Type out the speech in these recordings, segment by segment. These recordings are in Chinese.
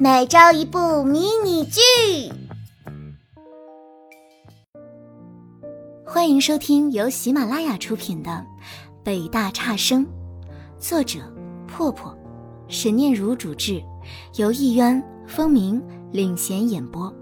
每周一部迷你剧。欢迎收听由喜马拉雅出品的《北大差生》，作者破破，沈念如主制，由艺渊、风鸣领衔演播。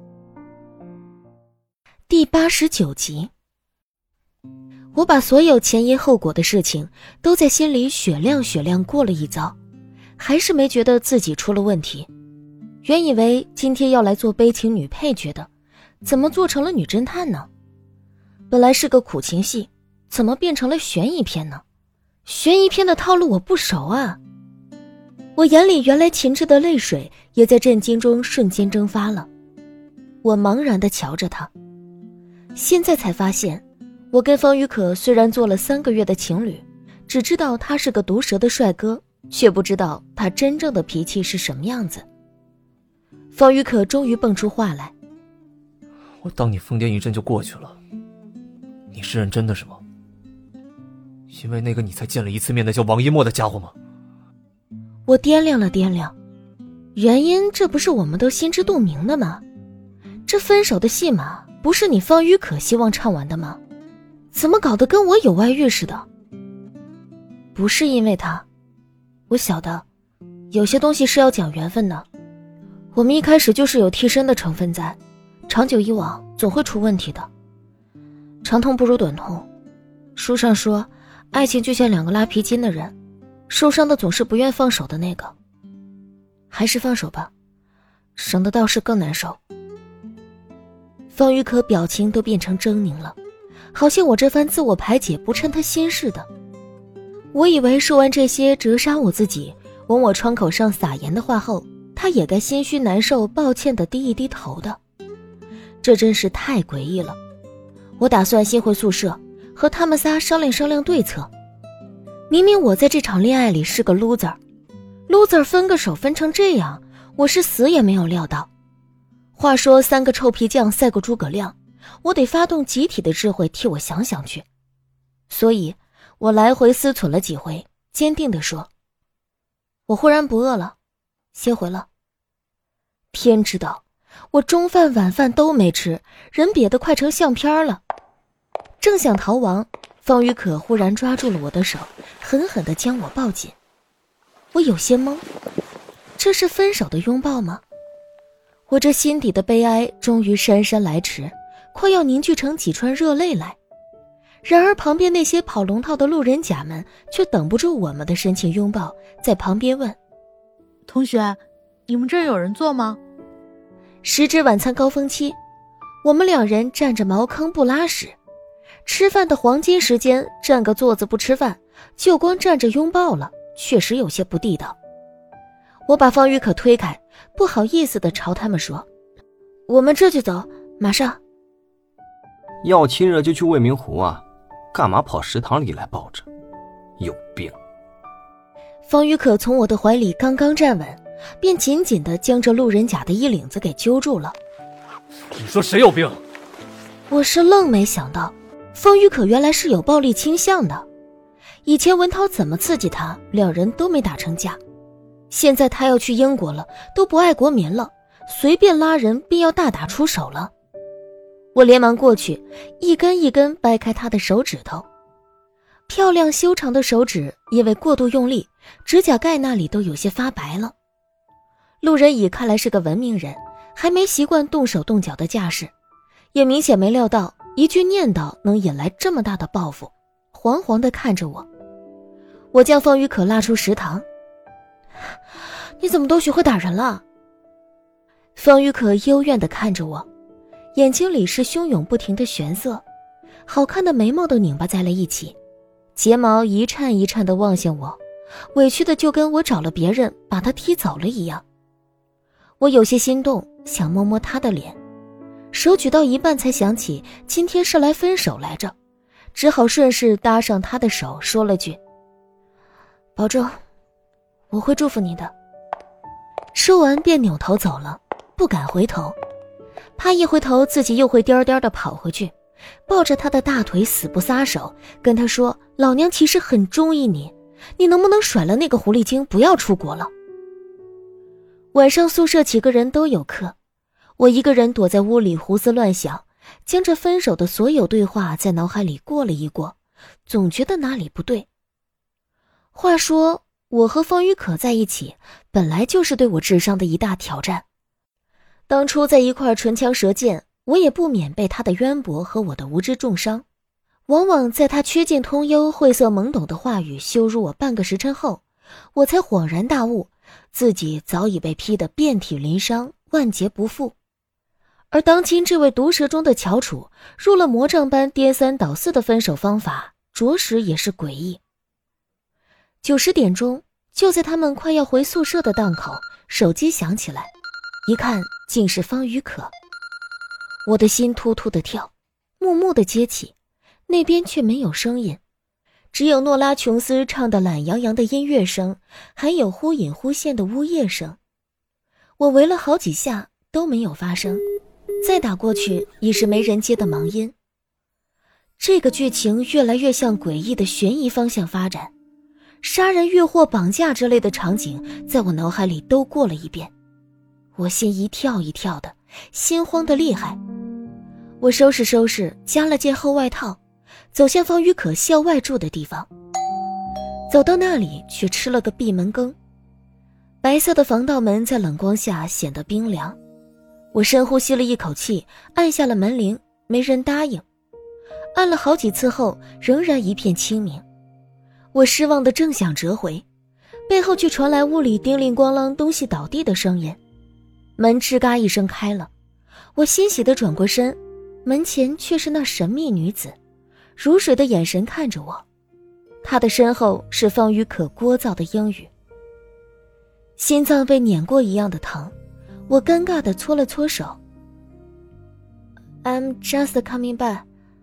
第89集。我把所有前因后果的事情都在心里雪亮过了一遭，还是没觉得自己出了问题。原以为今天要来做悲情女配角的，怎么做成了女侦探呢？本来是个苦情戏，怎么变成了悬疑片呢？悬疑片的套路我不熟啊。我眼里原来噙着的泪水也在震惊中瞬间蒸发了。我茫然地瞧着他，现在才发现，我跟方宇可虽然做了3个月的情侣，只知道他是个毒舌的帅哥，却不知道他真正的脾气是什么样子。方宇可终于蹦出话来： 我当你疯癫一阵就过去了，你是认真的是吗？因为那个你才见了1次面的叫王一墨的家伙吗？ 我掂量了掂量，原因这不是我们都心知肚明的吗？这分手的戏码不是你方宇可希望唱完的吗？怎么搞得跟我有外遇似的？不是因为他，我晓得有些东西是要讲缘分的，我们一开始就是有替身的成分在，长久以往总会出问题的。长痛不如短痛，书上说爱情就像2个拉皮筋的人，受伤的总是不愿放手的那个。还是放手吧，省得到时更难受。方宇可表情都变成狰狞了，好像我这番自我排解不称他心似的。我以为说完这些折杀我自己、往我窗口上撒盐的话后，他也该心虚难受抱歉地低一低头的。这真是太诡异了。我打算先回宿舍和他们仨商量对策。明明我在这场恋爱里是个 loser 分个手分成这样，我是死也没有料到。话说3个臭皮匠赛过诸葛亮，我得发动集体的智慧替我想想去。所以我来回思忖了几回，坚定地说：我忽然不饿了，先回了。天知道我中饭晚饭都没吃，人瘪得快成相片了。正想逃亡，方宇可忽然抓住了我的手，狠狠地将我抱紧。我有些懵，这是分手的拥抱吗？我这心底的悲哀终于姗姗来迟，快要凝聚成几串热泪来。然而旁边那些跑龙套的路人甲们却等不住我们的深情拥抱，在旁边问： 同学，你们这儿有人坐吗？ 时值晚餐高峰期，我们2人占着茅坑不拉屎，吃饭的黄金时间占个座子不吃饭，就光站着拥抱了，确实有些不地道。我把方宇可推开，不好意思地朝他们说：我们这就走，马上。 要亲热就去未名湖啊，干嘛跑食堂里来抱着？有病。 方宇可从我的怀里刚刚站稳，便紧紧地将这路人甲的衣领子给揪住了。 你说谁有病？ 我是愣没想到方宇可原来是有暴力倾向的。以前文涛怎么刺激他，2人都没打成架。现在他要去英国了，都不爱国民了，随便拉人便要大打出手了。我连忙过去，一根一根掰开他的手指头。漂亮修长的手指因为过度用力，指甲盖那里都有些发白了。路人乙看来是个文明人，还没习惯动手动脚的架势，也明显没料到一句念叨能引来这么大的报复，惶惶地看着我。我将方宇可拉出食堂。你怎么都学会打人了？方宇可幽怨地看着我，眼睛里是汹涌不停的玄色，好看的眉毛都拧巴在了一起，睫毛一颤一颤地望向我，委屈的就跟我找了别人把他踢走了一样。我有些心动，想摸摸他的脸，手举到一半才想起今天是来分手来着，只好顺势搭上他的手，说了句：保重，我会祝福你的。说完便扭头走了，不敢回头，怕一回头自己又会颠颠地跑回去，抱着他的大腿死不撒手，跟他说老娘其实很中意你，你能不能甩了那个狐狸精，不要出国了。 晚上宿舍几个人都有课，我一个人躲在屋里胡思乱想，将这分手的所有对话在脑海里过了一过，总觉得哪里不对。话说我和方雨可在一起本来就是对我智商的一大挑战，当初在一块唇枪舌剑，我也不免被他的渊博和我的无知重伤。往往在他缺尽通幽、晦涩懵懂的话语羞辱我半个时辰后，我才恍然大悟，自己早已被劈得遍体鳞伤，万劫不复。而当今这位毒舌中的翘楚，入了魔杖般颠三倒四的分手方法，着实也是诡异。9、10点钟，就在他们快要回宿舍的档口，手机响起来，一看竟是方雨可。我的心突突的跳，木木的接起，那边却没有声音，只有诺拉琼斯唱的懒洋洋的音乐声，还有忽隐忽现的呜咽声。我喂了好几下都没有发声，再打过去已是没人接的忙音。这个剧情越来越向诡异的悬疑方向发展，杀人越货绑架之类的场景在我脑海里都过了一遍，我心一跳一跳的，心慌得厉害。我收拾加了件厚外套，走向方雨可校外住的地方。走到那里却吃了个闭门羹，白色的防盗门在冷光下显得冰凉。我深呼吸了一口气，按下了门铃，没人答应。按了好几次后，仍然一片清明。我失望的正想折回，背后却传来屋里叮铃咣啷东西倒地的声音。门吱嘎一声开了，我欣喜地转过身，门前却是那神秘女子，如水的眼神看着我。她的身后是方雨可聒噪的英语。心脏被碾过一样的疼，我尴尬地搓了搓手。I'm just coming back.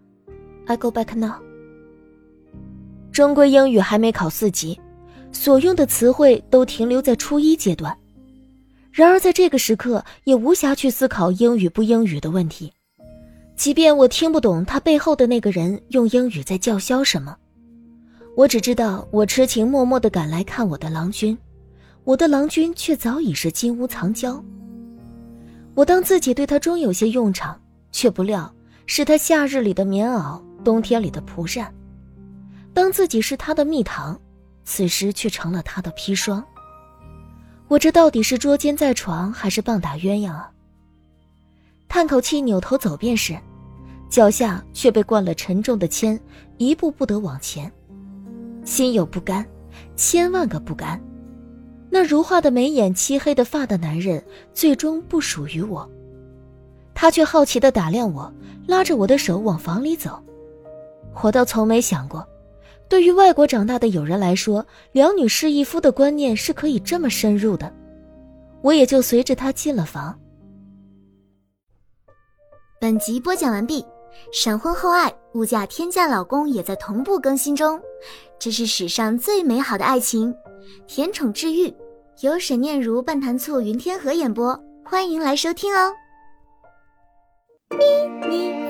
I go back now. 中规英语还没考4级，所用的词汇都停留在初1阶段。然而在这个时刻，也无暇去思考英语不英语的问题。即便我听不懂他背后的那个人用英语在叫嚣什么，我只知道我痴情默默地赶来看我的郎君，我的郎君却早已是金屋藏娇。我当自己对他终有些用场，却不料是他夏日里的棉袄，冬天里的蒲扇。当自己是他的蜜糖，此时却成了他的砒霜。我这到底是捉奸在床，还是棒打鸳鸯啊？叹口气扭头走便是，脚下却被灌了沉重的铅，一步不得往前。心有不甘，千万个不甘。那如画的眉眼、漆黑的发的男人，最终不属于我。他却好奇地打量我，拉着我的手往房里走。我倒从没想过，对于外国长大的友人来说，两女侍一夫的观念是可以这么深入的。我也就随着他进了房。 本集播讲完毕，闪婚后爱物价天价老公也在同步更新中，这是史上最美好的爱情，甜宠治愈，由沈念如、半坛醋、云天河演播，欢迎来收听哦。咪咪